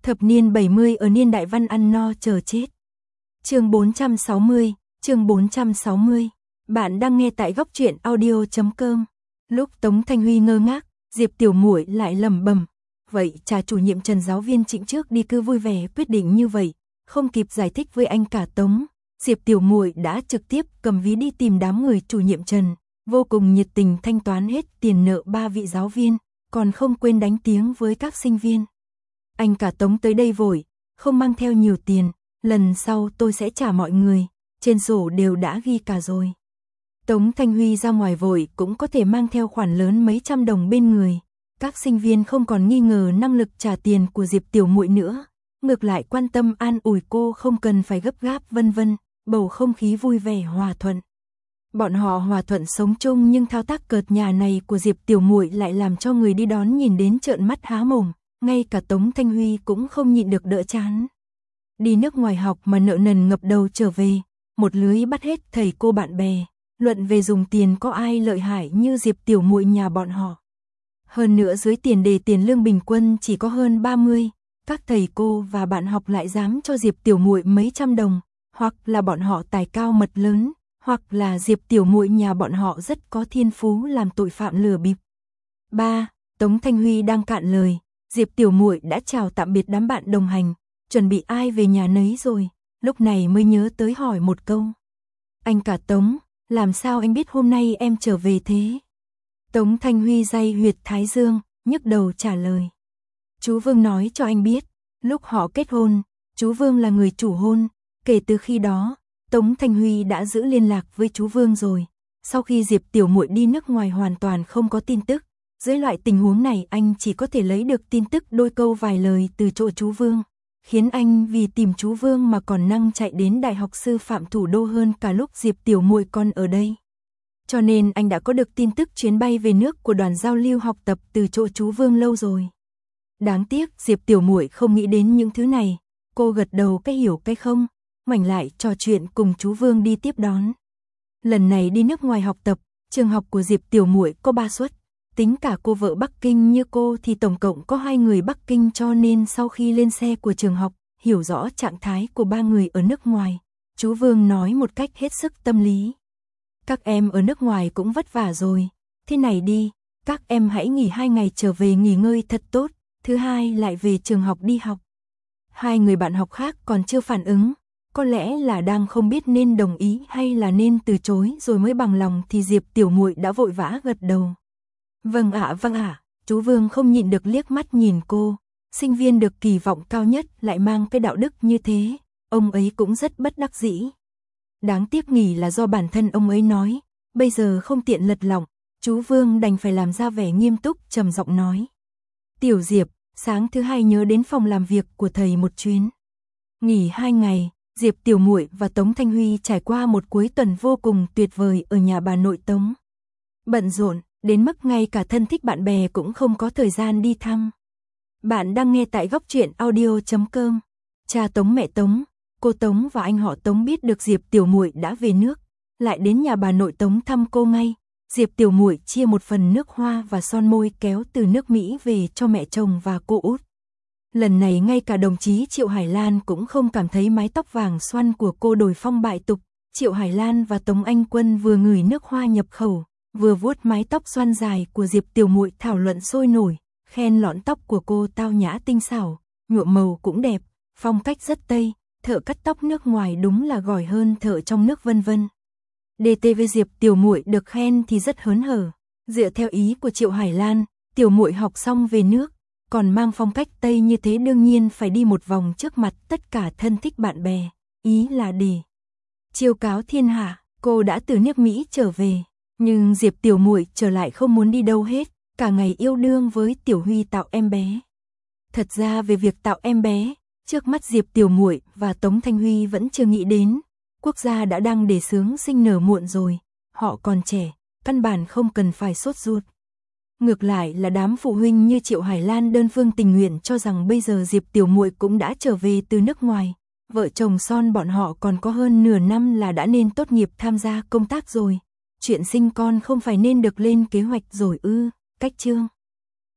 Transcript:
Thập niên 70 ở niên đại văn ăn no chờ chết. Chương 460. Bạn đang nghe tại góc truyện audio.com. Lúc Tống Thanh Huy ngơ ngác, Diệp Tiểu Muội lại lẩm bẩm, vậy cha chủ nhiệm Trần giáo viên Trịnh trước đi cứ vui vẻ quyết định như vậy, không kịp giải thích với anh cả Tống, Diệp Tiểu Muội đã trực tiếp cầm ví đi tìm đám người chủ nhiệm Trần, vô cùng nhiệt tình thanh toán hết tiền nợ 3 vị giáo viên, còn không quên đánh tiếng với các sinh viên. Anh cả Tống tới đây vội, không mang theo nhiều tiền, lần sau tôi sẽ trả mọi người, trên sổ đều đã ghi cả rồi. Tống Thanh Huy ra ngoài vội cũng có thể mang theo khoản lớn mấy trăm đồng bên người, các sinh viên không còn nghi ngờ năng lực trả tiền của Diệp Tiểu Muội nữa, ngược lại quan tâm an ủi cô không cần phải gấp gáp vân vân, bầu không khí vui vẻ hòa thuận. Bọn họ hòa thuận sống chung nhưng thao tác cợt nhà này của Diệp Tiểu Muội lại làm cho người đi đón nhìn đến trợn mắt há mồm, ngay cả Tống Thanh Huy cũng không nhịn được đỡ chán. Đi nước ngoài học mà nợ nần ngập đầu trở về, một lưới bắt hết thầy cô bạn bè, luận về dùng tiền có ai lợi hại như Diệp Tiểu Muội nhà bọn họ. Hơn nữa dưới tiền đề tiền lương bình quân chỉ có hơn 30, các thầy cô và bạn học lại dám cho Diệp Tiểu Muội mấy trăm đồng, hoặc là bọn họ tài cao mật lớn, hoặc là Diệp Tiểu Muội nhà bọn họ rất có thiên phú làm tội phạm lừa bịp. 3. Tống Thanh Huy đang cạn lời, Diệp Tiểu Muội đã chào tạm biệt đám bạn đồng hành, chuẩn bị ai về nhà nấy rồi, lúc này mới nhớ tới hỏi một câu. Anh cả Tống, làm sao anh biết hôm nay em trở về thế? Tống Thanh Huy day huyệt thái dương, nhức đầu trả lời. Chú Vương nói cho anh biết, lúc họ kết hôn, chú Vương là người chủ hôn, kể từ khi đó, Tống Thanh Huy đã giữ liên lạc với chú Vương rồi. Sau khi Diệp Tiểu Muội đi nước ngoài hoàn toàn không có tin tức, dưới loại tình huống này anh chỉ có thể lấy được tin tức đôi câu vài lời từ chỗ chú Vương, khiến anh vì tìm chú Vương mà còn năng chạy đến Đại học Sư phạm Thủ đô hơn cả lúc Diệp Tiểu Muội còn ở đây. Cho nên anh đã có được tin tức chuyến bay về nước của đoàn giao lưu học tập từ chỗ chú Vương lâu rồi. Đáng tiếc Diệp Tiểu Muội không nghĩ đến những thứ này, cô gật đầu cái hiểu cái không, ngoảnh lại trò chuyện cùng chú Vương đi tiếp đón. Lần này đi nước ngoài học tập, trường học của Diệp Tiểu Muội có 3 suất, tính cả cô vợ Bắc Kinh như cô thì tổng cộng có 2 người Bắc Kinh, cho nên sau khi lên xe của trường học, hiểu rõ trạng thái của 3 người ở nước ngoài, chú Vương nói một cách hết sức tâm lý. Các em ở nước ngoài cũng vất vả rồi, thế này đi, các em hãy nghỉ 2 ngày trở về nghỉ ngơi thật tốt, thứ hai lại về trường học đi học. 2 người bạn học khác còn chưa phản ứng, có lẽ là đang không biết nên đồng ý hay là nên từ chối rồi mới bằng lòng thì Diệp Tiểu Muội đã vội vã gật đầu. Vâng ạ, chú Vương không nhịn được liếc mắt nhìn cô, sinh viên được kỳ vọng cao nhất lại mang cái đạo đức như thế, ông ấy cũng rất bất đắc dĩ. Đáng tiếc nghỉ là do bản thân ông ấy nói, bây giờ không tiện lật lọng, chú Vương đành phải làm ra vẻ nghiêm túc trầm giọng nói. Tiểu Diệp, sáng thứ hai nhớ đến phòng làm việc của thầy một chuyến. Nghỉ 2 ngày, Diệp Tiểu Muội và Tống Thanh Huy trải qua một cuối tuần vô cùng tuyệt vời ở nhà bà nội Tống. Bận rộn, đến mức ngay cả thân thích bạn bè cũng không có thời gian đi thăm. Bạn đang nghe tại góc truyện audio.com. Cha Tống, mẹ Tống, cô Tống và anh họ Tống biết được Diệp Tiểu Muội đã về nước, lại đến nhà bà nội Tống thăm cô ngay. Diệp Tiểu Muội chia một phần nước hoa và son môi kéo từ nước Mỹ về cho mẹ chồng và cô út. Lần này ngay cả đồng chí Triệu Hải Lan cũng không cảm thấy mái tóc vàng xoăn của cô đổi phong bại tục. Triệu Hải Lan và Tống Anh Quân vừa ngửi nước hoa nhập khẩu, vừa vuốt mái tóc xoăn dài của Diệp Tiểu Muội thảo luận sôi nổi, khen lọn tóc của cô tao nhã tinh xảo, nhuộm màu cũng đẹp, phong cách rất Tây, thợ cắt tóc nước ngoài đúng là giỏi hơn thợ trong nước vân vân. DTV Diệp Tiểu Muội được khen thì rất hớn hở, dựa theo ý của Triệu Hải Lan, Tiểu Muội học xong về nước, còn mang phong cách Tây như thế đương nhiên phải đi một vòng trước mặt tất cả thân thích bạn bè, ý là để chiêu cáo thiên hạ, cô đã từ nước Mỹ trở về, nhưng Diệp Tiểu Muội trở lại không muốn đi đâu hết, cả ngày yêu đương với Tiểu Huy tạo em bé. Thật ra về việc tạo em bé, trước mắt Diệp Tiểu Muội và Tống Thanh Huy vẫn chưa nghĩ đến, quốc gia đã đang đề xướng sinh nở muộn rồi, họ còn trẻ, căn bản không cần phải sốt ruột. Ngược lại là đám phụ huynh như Triệu Hải Lan đơn phương tình nguyện cho rằng bây giờ Diệp Tiểu Muội cũng đã trở về từ nước ngoài, vợ chồng son bọn họ còn có hơn nửa năm là đã nên tốt nghiệp tham gia công tác rồi, chuyện sinh con không phải nên được lên kế hoạch rồi ư? Cách chương